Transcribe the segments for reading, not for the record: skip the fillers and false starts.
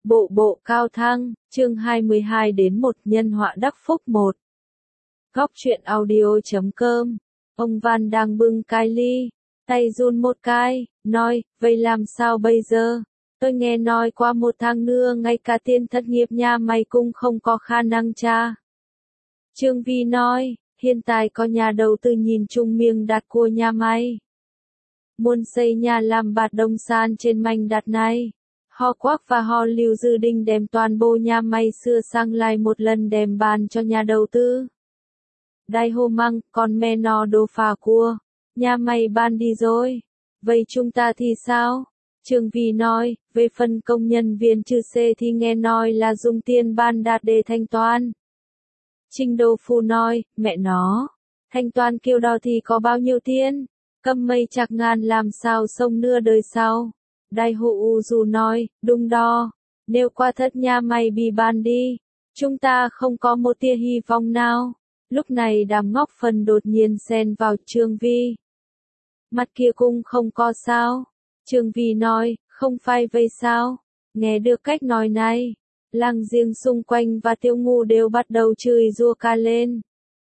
Bộ bộ cao thăng, chương 22 đến 1 nhân họa đắc phúc 1. Góc truyện audio.com. Ông Văn đang bưng cái ly, tay run một cái, nói, vậy làm sao bây giờ? Tôi nghe nói qua 1 tháng nữa ngay cả tiền thất nghiệp nhà mày cũng không có khả năng trả. Trương Vi nói, hiện tại có nhà đầu tư nhìn chung miếng đặt của nhà mày. Muốn xây nhà làm bạt đồng san trên mảnh đất này. Họ Quác và họ Lưu dự định đem toàn bộ nhà máy sửa sang lại một lần đem bán cho nhà đầu tư. Đại Hồ Măng, con mẹ nó đồ phá cua, nhà máy bán đi rồi. Vậy chúng ta thì sao? Trương Vi nói, về phần công nhân viên trừ C thì nghe nói là dùng tiền bán đạt để thanh toán. Trình Đô Phu nói, mẹ nó, thanh toán kiểu đó thì có bao nhiêu tiền? Cầm mấy chạc ngàn làm sao sống nửa đời sau? Đại Hồ U Du nói, đúng đó, nếu quả thật nhà mày bị bán đi, chúng ta không có một tia hy vọng nào. Lúc này Đàm Ngọc Phần đột nhiên xen vào Trương Vi. Mặt kia cũng không có sao. Trương Vi nói, không phải vậy sao? Nghe được cách nói này, làng giềng xung quanh và Tiêu Ngu đều bắt đầu chửi rủa ca lên.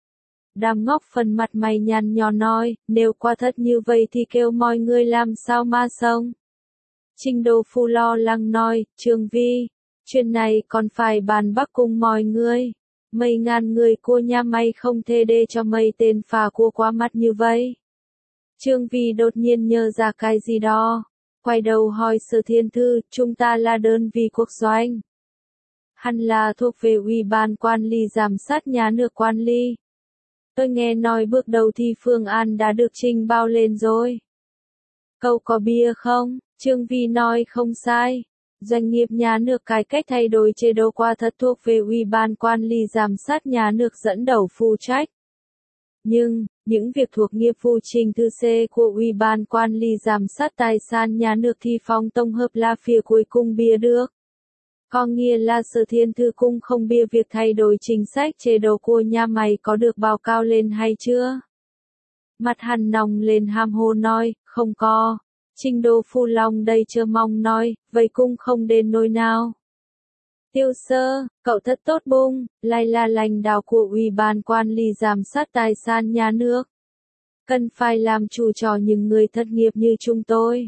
Đàm Ngọc Phần mặt mày nhăn nhó nói, nếu quả thật như vậy thì kêu mọi người làm sao mà sống. Trình Đô Phu lo lắng nói, Trương Vi, chuyện này còn phải bàn bạc cùng mọi người. Mấy ngàn người của nhà mày không thể để cho mấy tên phá của quá mắt như vậy. Trương Vi đột nhiên nhớ ra cái gì đó. Quay đầu hỏi Sở Thiên Thư, chúng ta là đơn vị quốc doanh. Hắn là thuộc về Ủy ban Quản lý Giám sát nhà nước quản lý. Tôi nghe nói bước đầu thì phương án đã được trình báo lên rồi. Cậu có bia không? Trương Vi nói không sai. Doanh nghiệp nhà nước cải cách thay đổi chế độ qua thật thuộc về Ủy ban Quản lý Giám sát nhà nước dẫn đầu phụ trách. Nhưng, những việc thuộc nghiệp vụ trình tự C của Ủy ban Quản lý Giám sát tài sản nhà nước thì phòng tổng hợp là phía cuối cùng bia được. Có nghĩa là Sở Thiên Thư cũng không bia việc thay đổi chính sách chế độ của nhà máy có được báo cáo lên hay chưa. Mặt hắn nóng lên hàm hồ nói, không có. Trình Đô Phu lòng đầy chờ mong nói, vậy cũng không đến nỗi nào. Tiêu Sơ, cậu thật tốt bụng, lại là lãnh đạo của Ủy ban Quản lý Giám sát tài sản nhà nước. Cần phải làm chủ cho những người thất nghiệp như chúng tôi.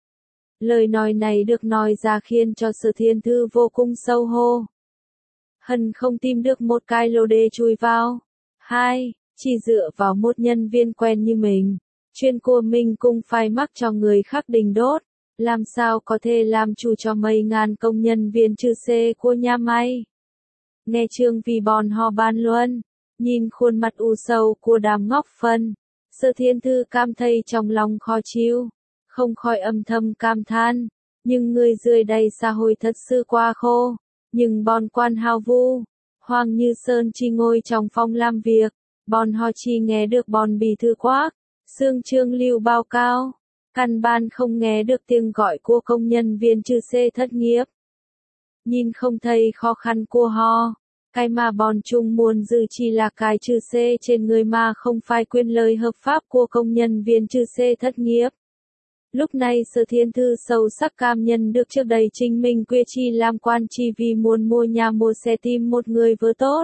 Lời nói này được nói ra khiến cho Sở Thiên Thư vô cùng xấu hổ. Hân không tìm được một cái lô để chui vào. 2. Chỉ dựa vào một nhân viên quen như mình. Chuyện của mình cũng phải mắc cho người khác đình đốt. Làm sao có thể làm chủ cho mấy ngàn công nhân viên trừ C của nhà máy. Nghe Trương Vi bọn họ bàn luận. Nhìn khuôn mặt u sầu của Đàm Ngọc Phần. Sở Thiên Thư cảm thấy trong lòng khó chịu. Không khỏi âm thầm cảm than. Nhưng người dưới đây xã hội thật sự quá khô. Nhưng bọn quan hào vu, Hoàng Như Sơn chỉ ngồi trong phòng làm việc. Bọn họ chỉ nghe được bọn bí thư Quác, Xương Trương Lưu báo cáo. Căn bản không nghe được tiếng gọi của công nhân viên trừ C thất nghiệp. Nhìn không thấy khó khăn của họ. Cái mà bọn chúng muốn giữ chỉ là cái trừ C trên người mà không phải quyền lợi hợp pháp của công nhân viên trừ C thất nghiệp. Lúc này Sở Thiên Thư sâu sắc cảm nhận được trước đây chính mình quyết chỉ làm quan chỉ vì muốn mua nhà mua xe tìm một người vợ tốt.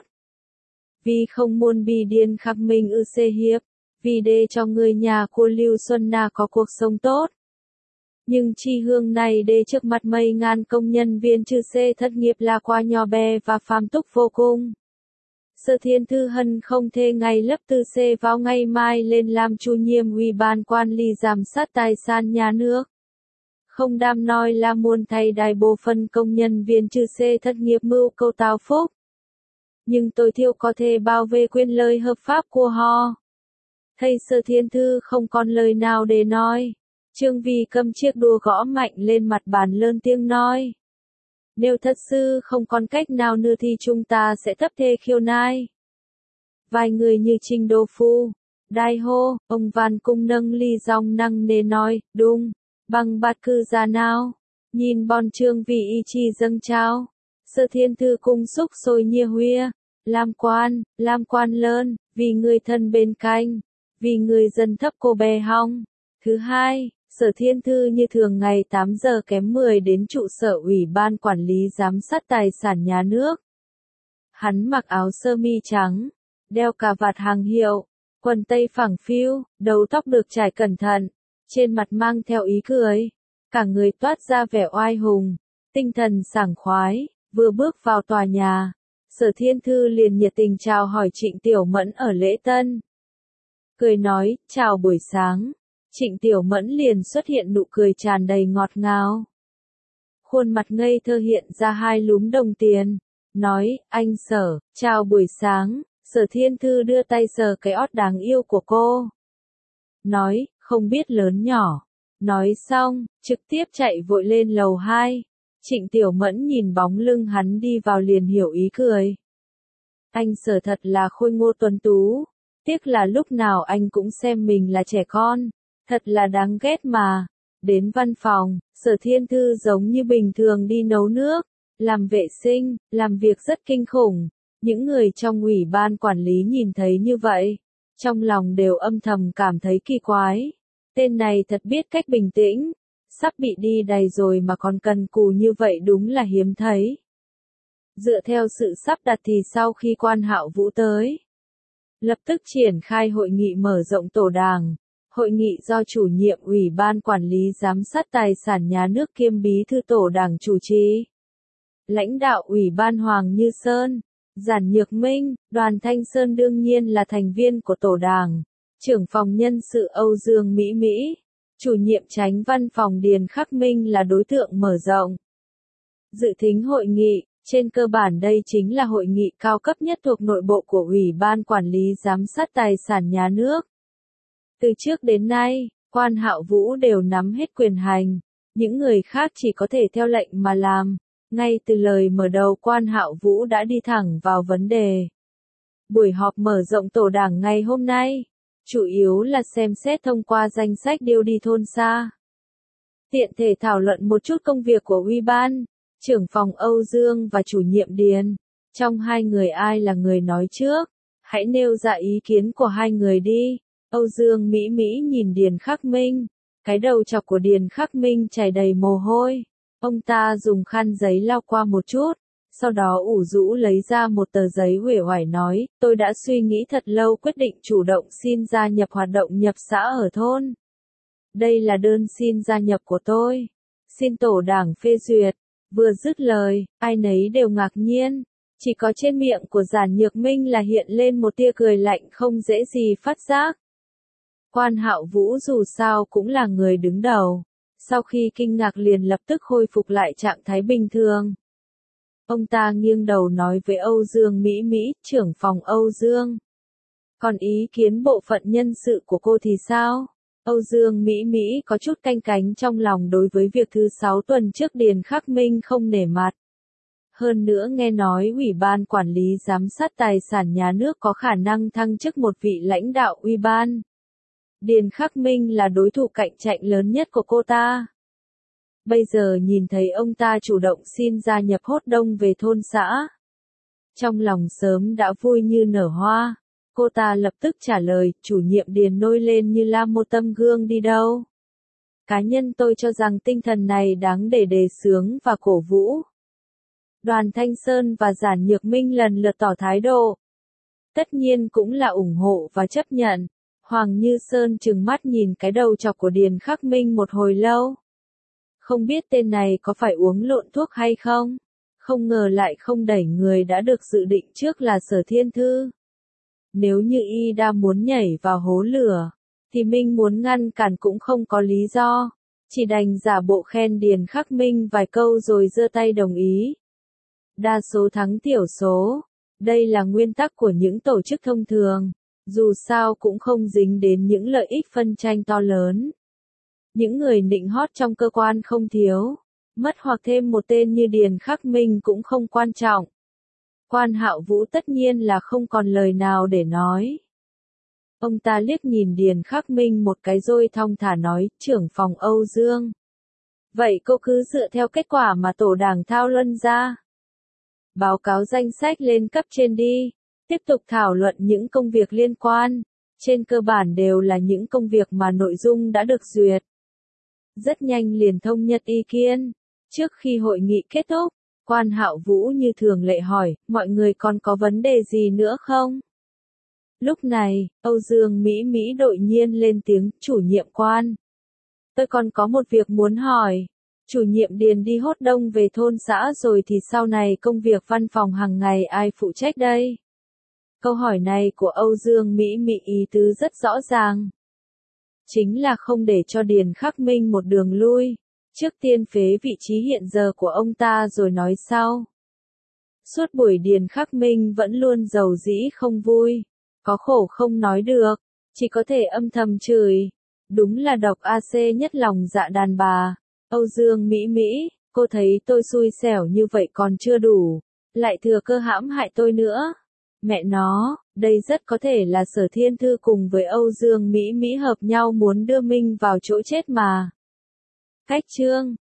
Vì không muốn bị điên khắc mình ư xê hiệp. Vì để cho người nhà của Lưu Xuân Na có cuộc sống tốt. Nhưng chi hương này để trước mặt mấy ngàn công nhân viên trừ C thất nghiệp là quá nhỏ bé và phàm tục vô cùng. Sở Thiên Thư hân không thể ngày lập từ C vào ngày mai lên làm chủ nhiệm Ủy ban Quản lý Giám sát tài sản nhà nước. Không đam nói là muốn thay đại bộ phận công nhân viên trừ C thất nghiệp mưu cầu tạo phúc. Nhưng tối thiểu có thể bảo vệ quyền lợi hợp pháp của họ. Thầy Sở Thiên Thư không còn lời nào để nói. Trương Vi cầm chiếc đũa gõ mạnh lên mặt bàn lớn tiếng nói. Nếu thật sự không còn cách nào nữa thì chúng ta sẽ thấp thê khiêu nai. Vài người như Trình Đô Phu, Đại Hồ, ông Văn cùng nâng ly giọng nặng nề nói, đúng, bằng bát cư giá nào. Nhìn bọn Trương Vi ý chí dâng trao. Sở Thiên Thư cùng xúc sôi nhia huya. Làm quan lớn, vì người thân bên cạnh. Vì người dân thấp cô bé hong. Thứ hai, Sở Thiên Thư như thường ngày 8 giờ kém 10 đến trụ sở Ủy ban Quản lý Giám sát Tài sản Nhà nước. Hắn mặc áo sơ mi trắng, đeo cà vạt hàng hiệu, quần tây phẳng phiu, đầu tóc được chải cẩn thận, trên mặt mang theo ý cười, cả người toát ra vẻ oai hùng, tinh thần sảng khoái, vừa bước vào tòa nhà. Sở Thiên Thư liền nhiệt tình chào hỏi Trịnh Tiểu Mẫn ở lễ tân. Cười nói, chào buổi sáng. Trịnh Tiểu Mẫn liền xuất hiện nụ cười tràn đầy ngọt ngào. Khuôn mặt ngây thơ hiện ra hai lúm đồng tiền. Nói, anh Sở, chào buổi sáng. Sở Thiên Thư đưa tay sờ cái ót đáng yêu của cô. Nói, không biết lớn nhỏ. Nói xong, trực tiếp chạy vội lên lầu 2. Trịnh Tiểu Mẫn nhìn bóng lưng hắn đi vào liền hiểu ý cười. Anh Sở thật là khôi ngô tuấn tú. Tiếc là lúc nào anh cũng xem mình là trẻ con. Thật là đáng ghét mà. Đến văn phòng, Sở Thiên Thư giống như bình thường đi nấu nước, làm vệ sinh, làm việc rất kinh khủng. Những người trong ủy ban quản lý nhìn thấy như vậy, trong lòng đều âm thầm cảm thấy kỳ quái. Tên này thật biết cách bình tĩnh, sắp bị đi đầy rồi mà còn cần cù như vậy đúng là hiếm thấy. Dựa theo sự sắp đặt thì sau khi Quan Hạo Vũ tới, lập tức triển khai hội nghị mở rộng tổ đảng. Hội nghị do chủ nhiệm Ủy ban Quản lý Giám sát Tài sản Nhà nước kiêm bí thư tổ đảng chủ trì. Lãnh đạo Ủy ban Hoàng Như Sơn, Giản Nhược Minh, Đoàn Thanh Sơn đương nhiên là thành viên của tổ đảng. Trưởng phòng nhân sự Âu Dương Mỹ Mỹ, chủ nhiệm chánh văn phòng Điền Khắc Minh là đối tượng mở rộng. Dự thính hội nghị, trên cơ bản đây chính là hội nghị cao cấp nhất thuộc nội bộ của Ủy ban Quản lý Giám sát Tài sản Nhà nước. Từ trước đến nay, Quan Hạo Vũ đều nắm hết quyền hành, những người khác chỉ có thể theo lệnh mà làm. Ngay từ lời mở đầu Quan Hạo Vũ đã đi thẳng vào vấn đề. Buổi họp mở rộng tổ đảng ngày hôm nay, chủ yếu là xem xét thông qua danh sách điêu đi thôn xa. Tiện thể thảo luận một chút công việc của Ủy ban, trưởng phòng Âu Dương và chủ nhiệm Điền. Trong hai người ai là người nói trước? Hãy nêu ra ý kiến của hai người đi. Âu Dương Mỹ Mỹ nhìn Điền Khắc Minh, cái đầu chọc của Điền Khắc Minh chảy đầy mồ hôi. Ông ta dùng khăn giấy lau qua một chút, sau đó ủ rũ lấy ra một tờ giấy uể oải nói, tôi đã suy nghĩ thật lâu quyết định chủ động xin gia nhập hoạt động nhập xã ở thôn. Đây là đơn xin gia nhập của tôi. Xin tổ đảng phê duyệt. Vừa dứt lời, ai nấy đều ngạc nhiên. Chỉ có trên miệng của Giản Nhược Minh là hiện lên một tia cười lạnh không dễ gì phát giác. Quan Hạo Vũ dù sao cũng là người đứng đầu. Sau khi kinh ngạc liền lập tức khôi phục lại trạng thái bình thường. Ông ta nghiêng đầu nói với Âu Dương Mỹ Mỹ, trưởng phòng Âu Dương. Còn ý kiến bộ phận nhân sự của cô thì sao? Âu Dương Mỹ Mỹ có chút canh cánh trong lòng đối với việc thứ 6 tuần trước Điền Khắc Minh không nể mặt. Hơn nữa nghe nói Ủy ban Quản lý Giám sát Tài sản Nhà nước có khả năng thăng chức một vị lãnh đạo Ủy ban. Điền Khắc Minh là đối thủ cạnh tranh lớn nhất của cô ta. Bây giờ nhìn thấy ông ta chủ động xin gia nhập hốt đông về thôn xã. Trong lòng sớm đã vui như nở hoa. Cô ta lập tức trả lời, chủ nhiệm Điền nôi lên như la một tấm gương đi đâu. Cá nhân tôi cho rằng tinh thần này đáng để đề xướng và cổ vũ. Đoàn Thanh Sơn và Giản Nhược Minh lần lượt tỏ thái độ. Tất nhiên cũng là ủng hộ và chấp nhận. Hoàng Như Sơn trừng mắt nhìn cái đầu chọc của Điền Khắc Minh một hồi lâu. Không biết tên này có phải uống lộn thuốc hay không? Không ngờ lại không đẩy người đã được dự định trước là Sở Thiên Thư. Nếu như y đã muốn nhảy vào hố lửa, thì Minh muốn ngăn cản cũng không có lý do. Chỉ đành giả bộ khen Điền Khắc Minh vài câu rồi giơ tay đồng ý. Đa số thắng thiểu số. Đây là nguyên tắc của những tổ chức thông thường. Dù sao cũng không dính đến những lợi ích phân tranh to lớn. Những người nịnh hót trong cơ quan không thiếu. Mất hoặc thêm một tên như Điền Khắc Minh cũng không quan trọng. Quan Hạo Vũ tất nhiên là không còn lời nào để nói. Ông ta liếc nhìn Điền Khắc Minh một cái rồi thong thả nói, trưởng phòng Âu Dương. Vậy cô cứ dựa theo kết quả mà tổ đảng thao luân ra. Báo cáo danh sách lên cấp trên đi. Tiếp tục thảo luận những công việc liên quan. Trên cơ bản đều là những công việc mà nội dung đã được duyệt. rất nhanh liền thông nhất ý kiến. Trước khi hội nghị kết thúc, Quan Hạo Vũ như thường lệ hỏi, mọi người còn có vấn đề gì nữa không? Lúc này, Âu Dương Mỹ Mỹ đột nhiên lên tiếng, chủ nhiệm Quan. Tôi còn có một việc muốn hỏi. Chủ nhiệm Điền đi hốt đông về thôn xã rồi thì sau này công việc văn phòng hàng ngày ai phụ trách đây? Câu hỏi này của Âu Dương Mỹ Mỹ ý tứ rất rõ ràng. Chính là không để cho Điền Khắc Minh một đường lui. Trước tiên phế vị trí hiện giờ của ông ta rồi nói sau. Suốt buổi Điền Khắc Minh vẫn luôn giàu dĩ không vui. Có khổ không nói được. Chỉ có thể âm thầm chửi. Đúng là độc AC nhất lòng dạ đàn bà. Âu Dương Mỹ Mỹ, cô thấy tôi xui xẻo như vậy còn chưa đủ. Lại thừa cơ hãm hại tôi nữa. Mẹ nó, đây rất có thể là Sở Thiên Thư cùng với Âu Dương Mỹ Mỹ hợp nhau muốn đưa Minh vào chỗ chết mà. Cách chương